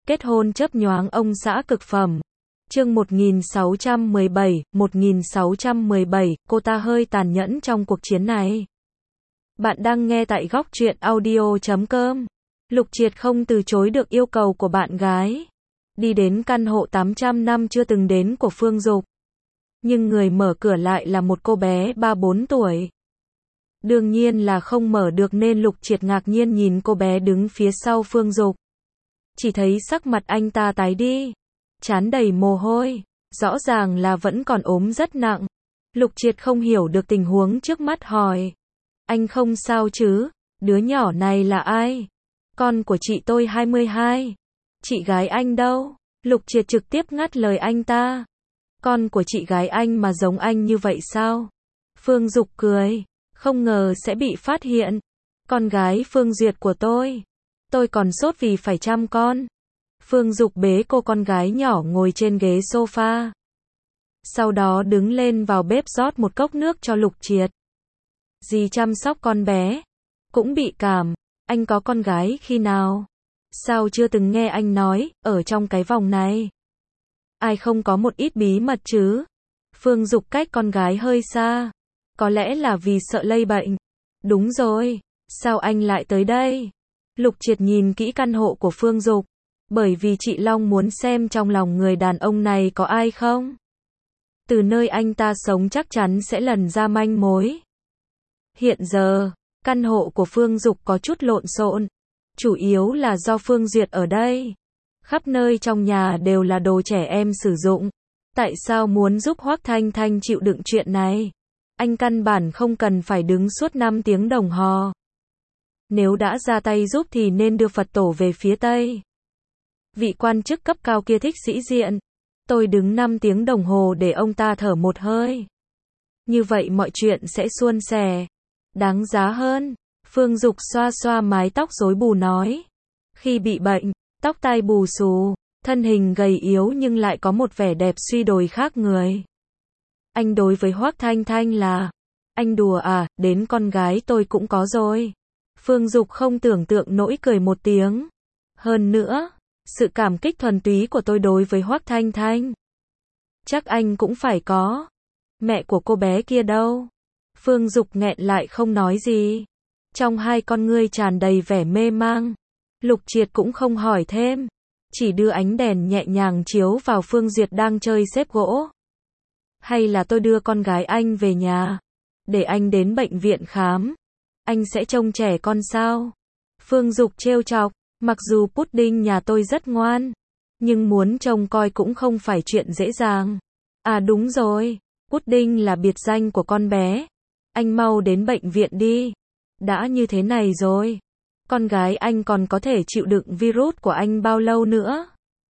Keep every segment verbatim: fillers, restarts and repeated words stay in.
Kết hôn chớp nhoáng ông xã cực phẩm. Chương một nghìn sáu trăm mười bảy, một nghìn sáu trăm mười bảy, cô ta hơi tàn nhẫn trong cuộc chiến này. Bạn đang nghe tại góc truyện audio chấm com. Lục Triệt không từ chối được yêu cầu của bạn gái. Đi đến căn hộ tám trăm năm chưa từng đến của Phương Dục. Nhưng người mở cửa lại là một cô bé ba bốn tuổi. Đương nhiên là không mở được nên Lục Triệt ngạc nhiên nhìn cô bé đứng phía sau Phương Dục. Chỉ thấy sắc mặt anh ta tái đi, trán đầy mồ hôi, rõ ràng là vẫn còn ốm rất nặng. Lục Triệt không hiểu được tình huống trước mắt hỏi. Anh không sao chứ? Đứa nhỏ này là ai? Con của chị tôi hai mươi hai. Chị gái anh đâu? Lục Triệt trực tiếp ngắt lời anh ta. Con của chị gái anh mà giống anh như vậy sao? Phương Dục cười, không ngờ sẽ bị phát hiện. Con gái Phương Duyệt của tôi. Tôi còn sốt vì phải chăm con. Phương Dục bế cô con gái nhỏ ngồi trên ghế sofa. Sau đó đứng lên vào bếp rót một cốc nước cho Lục Triệt. Dì chăm sóc con bé. Cũng bị cảm. Anh có con gái khi nào? Sao chưa từng nghe anh nói, ở trong cái vòng này. Ai không có một ít bí mật chứ? Phương Dục cách con gái hơi xa. Có lẽ là vì sợ lây bệnh. Đúng rồi. Sao anh lại tới đây? Lục Triệt nhìn kỹ căn hộ của Phương Dục. Bởi vì chị Long muốn xem trong lòng người đàn ông này có ai không. Từ nơi anh ta sống chắc chắn sẽ lần ra manh mối. Hiện giờ, căn hộ của Phương Dục có chút lộn xộn. Chủ yếu là do Phương Duyệt ở đây. Khắp nơi trong nhà đều là đồ trẻ em sử dụng. Tại sao muốn giúp Hoắc Thanh Thanh chịu đựng chuyện này? Anh căn bản không cần phải đứng suốt năm tiếng đồng hồ. Nếu đã ra tay giúp thì nên đưa Phật tổ về phía Tây. Vị quan chức cấp cao kia thích sĩ diện. Tôi đứng năm tiếng đồng hồ để ông ta thở một hơi. Như vậy mọi chuyện sẽ suôn sẻ. Đáng giá hơn. Phương Dục xoa xoa mái tóc rối bù nói. Khi bị bệnh, tóc tai bù xù, thân hình gầy yếu nhưng lại có một vẻ đẹp suy đồi khác người. Anh đối với Hoắc Thanh Thanh là, anh đùa à, đến con gái tôi cũng có rồi. Phương Dục không tưởng tượng nổi cười một tiếng. Hơn nữa, sự cảm kích thuần túy của tôi đối với Hoắc Thanh Thanh. Chắc anh cũng phải có. Mẹ của cô bé kia đâu? Phương Dục nghẹn lại không nói gì. Trong hai con ngươi tràn đầy vẻ mê mang. Lục Triệt cũng không hỏi thêm. Chỉ đưa ánh đèn nhẹ nhàng chiếu vào Phương Duyệt đang chơi xếp gỗ. Hay là tôi đưa con gái anh về nhà. Để anh đến bệnh viện khám. Anh sẽ trông trẻ con sao? Phương Dục trêu chọc. Mặc dù Pudding nhà tôi rất ngoan. Nhưng muốn trông coi cũng không phải chuyện dễ dàng. À đúng rồi. Pudding là biệt danh của con bé. Anh mau đến bệnh viện đi. Đã như thế này rồi. Con gái anh còn có thể chịu đựng virus của anh bao lâu nữa?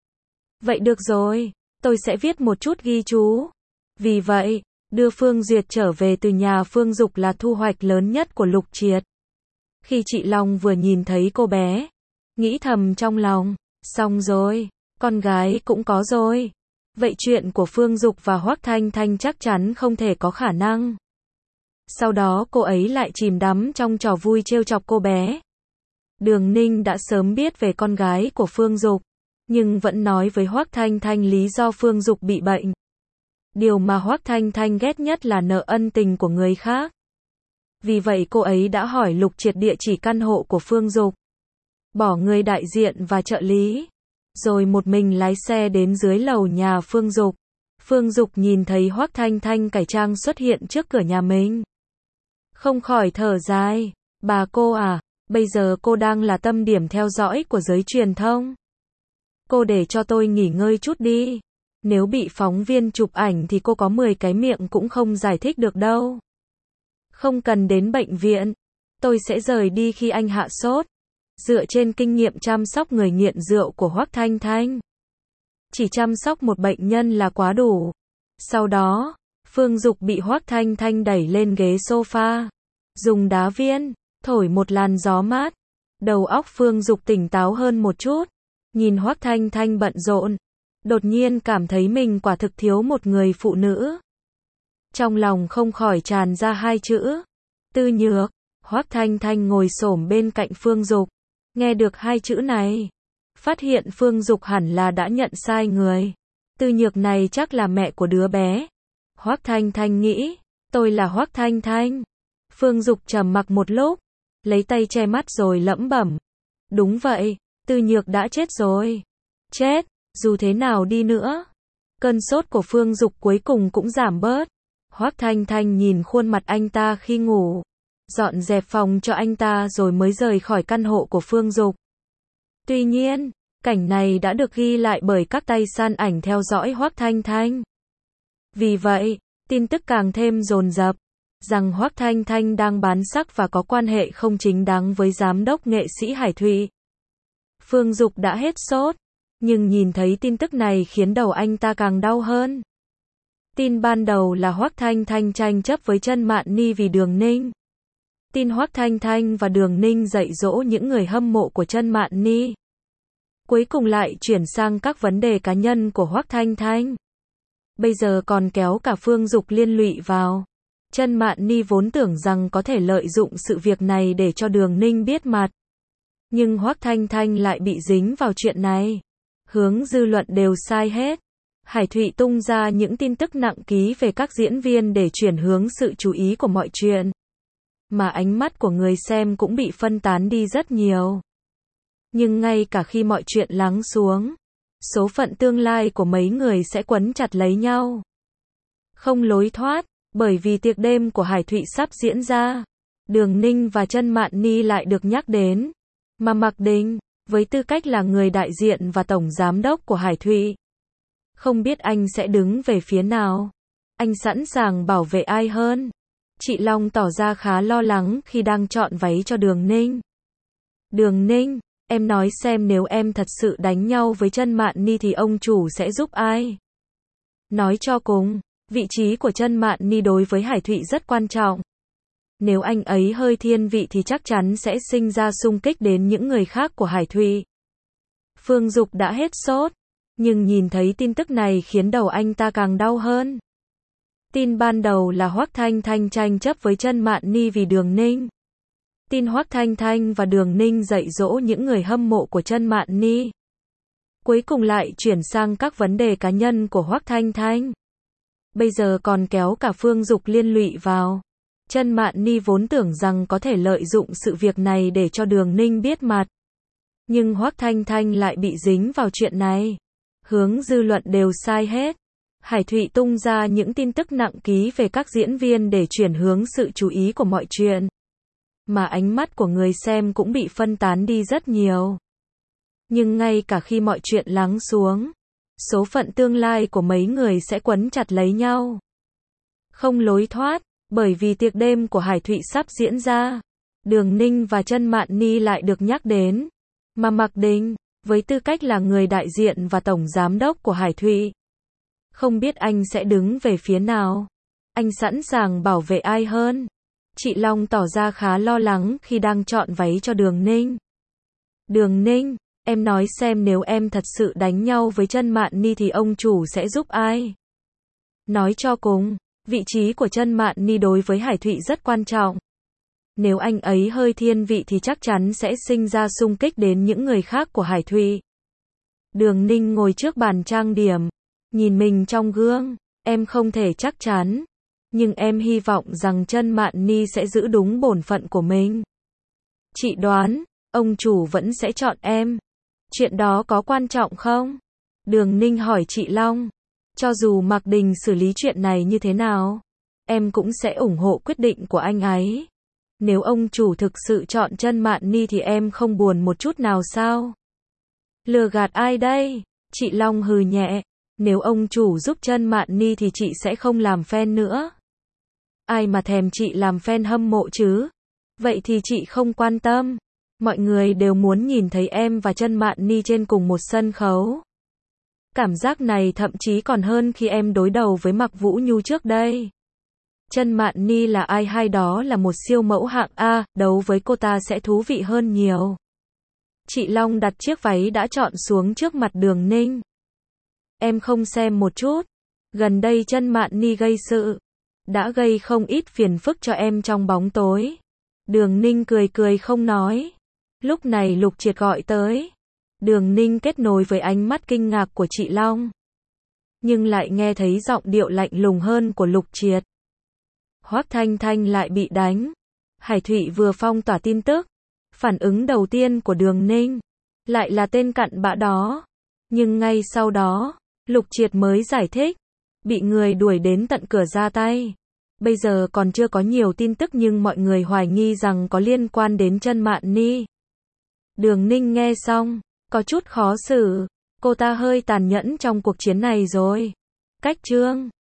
Vậy được rồi. Tôi sẽ viết một chút ghi chú. Vì vậy, đưa Phương Duyệt trở về từ nhà Phương Dục là thu hoạch lớn nhất của Lục Triệt. Khi chị Long vừa nhìn thấy cô bé, nghĩ thầm trong lòng, xong rồi, con gái cũng có rồi. Vậy chuyện của Phương Dục và Hoắc Thanh Thanh chắc chắn không thể có khả năng. Sau đó cô ấy lại chìm đắm trong trò vui trêu chọc cô bé. Đường Ninh đã sớm biết về con gái của Phương Dục, nhưng vẫn nói với Hoắc Thanh Thanh lý do Phương Dục bị bệnh. Điều mà Hoắc Thanh Thanh ghét nhất là nợ ân tình của người khác. Vì vậy cô ấy đã hỏi Lục Triệt địa chỉ căn hộ của Phương Dục. Bỏ người đại diện và trợ lý. Rồi một mình lái xe đến dưới lầu nhà Phương Dục. Phương Dục nhìn thấy Hoắc Thanh Thanh cải trang xuất hiện trước cửa nhà mình. Không khỏi thở dài. Bà cô à, bây giờ cô đang là tâm điểm theo dõi của giới truyền thông. Cô để cho tôi nghỉ ngơi chút đi. Nếu bị phóng viên chụp ảnh thì cô có mười cái miệng cũng không giải thích được đâu. Không cần đến bệnh viện. Tôi sẽ rời đi khi anh hạ sốt. Dựa trên kinh nghiệm chăm sóc người nghiện rượu của Hoắc Thanh Thanh. Chỉ chăm sóc một bệnh nhân là quá đủ. Sau đó, Phương Dục bị Hoắc Thanh Thanh đẩy lên ghế sofa. Dùng đá viên, thổi một làn gió mát. Đầu óc Phương Dục tỉnh táo hơn một chút. Nhìn Hoắc Thanh Thanh bận rộn. Đột nhiên cảm thấy mình quả thực thiếu một người phụ nữ. Trong lòng không khỏi tràn ra hai chữ. Tư Nhược. Hoắc Thanh Thanh ngồi xổm bên cạnh Phương Dục. Nghe được hai chữ này. Phát hiện Phương Dục hẳn là đã nhận sai người. Tư Nhược này chắc là mẹ của đứa bé. Hoắc Thanh Thanh nghĩ, tôi là Hoắc Thanh Thanh. Phương Dục trầm mặc một lúc, lấy tay che mắt rồi lẩm bẩm. Đúng vậy, Tư Nhược đã chết rồi. Chết, dù thế nào đi nữa. Cơn sốt của Phương Dục cuối cùng cũng giảm bớt. Hoắc Thanh Thanh nhìn khuôn mặt anh ta khi ngủ, dọn dẹp phòng cho anh ta rồi mới rời khỏi căn hộ của Phương Dục. Tuy nhiên, cảnh này đã được ghi lại bởi các tay săn ảnh theo dõi Hoắc Thanh Thanh. Vì vậy, tin tức càng thêm dồn dập, rằng Hoắc Thanh Thanh đang bán sắc và có quan hệ không chính đáng với giám đốc nghệ sĩ Hải Thụy. Phương Dục đã hết sốt, nhưng nhìn thấy tin tức này khiến đầu anh ta càng đau hơn. Tin ban đầu là Hoắc Thanh Thanh tranh chấp với Chân Mạn Ni vì Đường Ninh. Tin Hoắc Thanh Thanh và Đường Ninh dạy dỗ những người hâm mộ của Chân Mạn Ni. Cuối cùng lại chuyển sang các vấn đề cá nhân của Hoắc Thanh Thanh. Bây giờ còn kéo cả Phương Dục liên lụy vào. Chân Mạn Ni vốn tưởng rằng có thể lợi dụng sự việc này để cho Đường Ninh biết mặt. Nhưng Hoắc Thanh Thanh lại bị dính vào chuyện này. Hướng dư luận đều sai hết. Hải Thụy tung ra những tin tức nặng ký về các diễn viên để chuyển hướng sự chú ý của mọi chuyện. Mà ánh mắt của người xem cũng bị phân tán đi rất nhiều. Nhưng ngay cả khi mọi chuyện lắng xuống, số phận tương lai của mấy người sẽ quấn chặt lấy nhau. Không lối thoát, bởi vì tiệc đêm của Hải Thụy sắp diễn ra. Đường Ninh và Chân Mạn Ni lại được nhắc đến. Mà Mạc Đình, với tư cách là người đại diện và tổng giám đốc của Hải Thụy, không biết anh sẽ đứng về phía nào. Anh sẵn sàng bảo vệ ai hơn. Chị Long tỏ ra khá lo lắng khi đang chọn váy cho Đường Ninh. Đường Ninh, em nói xem nếu em thật sự đánh nhau với Chân Mạn Ni thì ông chủ sẽ giúp ai? Nói cho cùng, vị trí của Chân Mạn Ni đối với Hải Thụy rất quan trọng. Nếu anh ấy hơi thiên vị thì chắc chắn sẽ sinh ra xung kích đến những người khác của Hải Thụy. Phương Dục đã hết sốt, nhưng nhìn thấy tin tức này khiến đầu anh ta càng đau hơn. Tin ban đầu là Hoắc Thanh Thanh tranh chấp với Chân Mạn Ni vì Đường Ninh. Tin Hoắc Thanh Thanh và Đường Ninh dạy dỗ những người hâm mộ của Chân Mạn Ni. Cuối cùng lại chuyển sang các vấn đề cá nhân của Hoắc Thanh Thanh. Bây giờ còn kéo cả Phương Dục liên lụy vào. Chân Mạn Ni vốn tưởng rằng có thể lợi dụng sự việc này để cho Đường Ninh biết mặt. Nhưng Hoắc Thanh Thanh lại bị dính vào chuyện này. Hướng dư luận đều sai hết. Hải Thụy tung ra những tin tức nặng ký về các diễn viên để chuyển hướng sự chú ý của mọi chuyện. Mà ánh mắt của người xem cũng bị phân tán đi rất nhiều. Nhưng ngay cả khi mọi chuyện lắng xuống, số phận tương lai của mấy người sẽ quấn chặt lấy nhau. Không lối thoát, bởi vì tiệc đêm của Hải Thụy sắp diễn ra. Đường Ninh và Chân Mạn Ni lại được nhắc đến. Mà Mạc Đình, với tư cách là người đại diện và tổng giám đốc của Hải Thụy, không biết anh sẽ đứng về phía nào. Anh sẵn sàng bảo vệ ai hơn. Chị Long tỏ ra khá lo lắng khi đang chọn váy cho Đường Ninh. Đường Ninh, em nói xem nếu em thật sự đánh nhau với Chân Mạn Ni thì ông chủ sẽ giúp ai? Nói cho cùng, vị trí của Chân Mạn Ni đối với Hải Thụy rất quan trọng. Nếu anh ấy hơi thiên vị thì chắc chắn sẽ sinh ra xung kích đến những người khác của Hải Thụy. Đường Ninh ngồi trước bàn trang điểm, nhìn mình trong gương, em không thể chắc chắn, nhưng em hy vọng rằng Chân Mạn Ni sẽ giữ đúng bổn phận của mình. Chị đoán, ông chủ vẫn sẽ chọn em. Chuyện đó có quan trọng không? Đường Ninh hỏi chị Long. Cho dù Mạc Đình xử lý chuyện này như thế nào, em cũng sẽ ủng hộ quyết định của anh ấy. Nếu ông chủ thực sự chọn Chân Mạn Ni thì em không buồn một chút nào sao? Lừa gạt ai đây? Chị Long hừ nhẹ. Nếu ông chủ giúp Chân Mạn Ni thì chị sẽ không làm fan nữa. Ai mà thèm chị làm fan hâm mộ chứ? Vậy thì chị không quan tâm. Mọi người đều muốn nhìn thấy em và Chân Mạn Ni trên cùng một sân khấu. Cảm giác này thậm chí còn hơn khi em đối đầu với Mạc Vũ Nhu trước đây. Chân Mạn Ni là ai hay đó là một siêu mẫu hạng A, đấu với cô ta sẽ thú vị hơn nhiều. Chị Long đặt chiếc váy đã chọn xuống trước mặt Đường Ninh. Em không xem một chút. Gần đây Chân Mạn Ni gây sự, đã gây không ít phiền phức cho em trong bóng tối. Đường Ninh cười cười không nói. Lúc này Lục Triệt gọi tới. Đường Ninh kết nối với ánh mắt kinh ngạc của chị Long. Nhưng lại nghe thấy giọng điệu lạnh lùng hơn của Lục Triệt. Hoắc Thanh Thanh lại bị đánh. Hải Thụy vừa phong tỏa tin tức. Phản ứng đầu tiên của Đường Ninh lại là tên cặn bã đó. Nhưng ngay sau đó, Lục Triệt mới giải thích. Bị người đuổi đến tận cửa ra tay. Bây giờ còn chưa có nhiều tin tức nhưng mọi người hoài nghi rằng có liên quan đến Chân Mạn Ni. Đường Ninh nghe xong, có chút khó xử. Cô ta hơi tàn nhẫn trong cuộc chiến này rồi. Cách chương